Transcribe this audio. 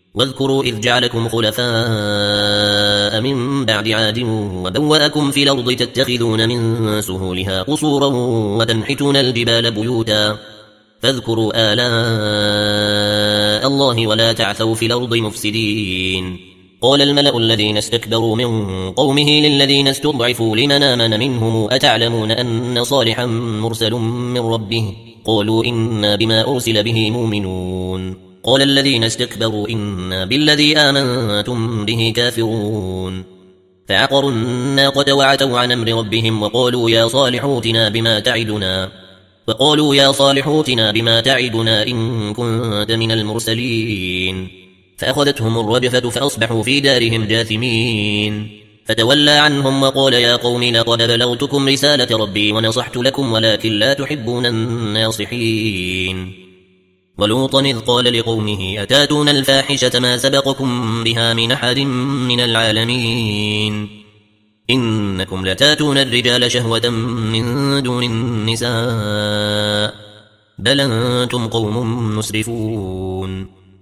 واذكروا إذ جعلكم خلفاء من بعد عاد وبوأكم في الأرض تتخذون من سهولها قصورا وتنحتون الجبال بيوتا فاذكروا آلاء الله ولا تعثوا في الأرض مفسدين. قال الملأ الذين استكبروا من قومه للذين استضعفوا لمن آمن منهم أتعلمون أن صالحا مرسل من ربه قالوا إنا بما أرسل به مؤمنون. قال الذين استكبروا إنا بالذي آمنتم به كافرون. فعقروا الناقة وعتوا عن أمر ربهم وقالوا يا صالح ائتنا بما تعدنا إن كنت من المرسلين. فأخذتهم الرجفة فأصبحوا في دارهم جاثمين. فتولى عنهم وقال يا قوم لقد بلغتكم رسالة ربي ونصحت لكم ولكن لا تحبون الناصحين. ولوطا إذ قال لقومه أتاتون الفاحشة ما سبقكم بها من أحد من العالمين إنكم لتاتون الرجال شهوة من دون النساء بل أنتم قوم مسرفون.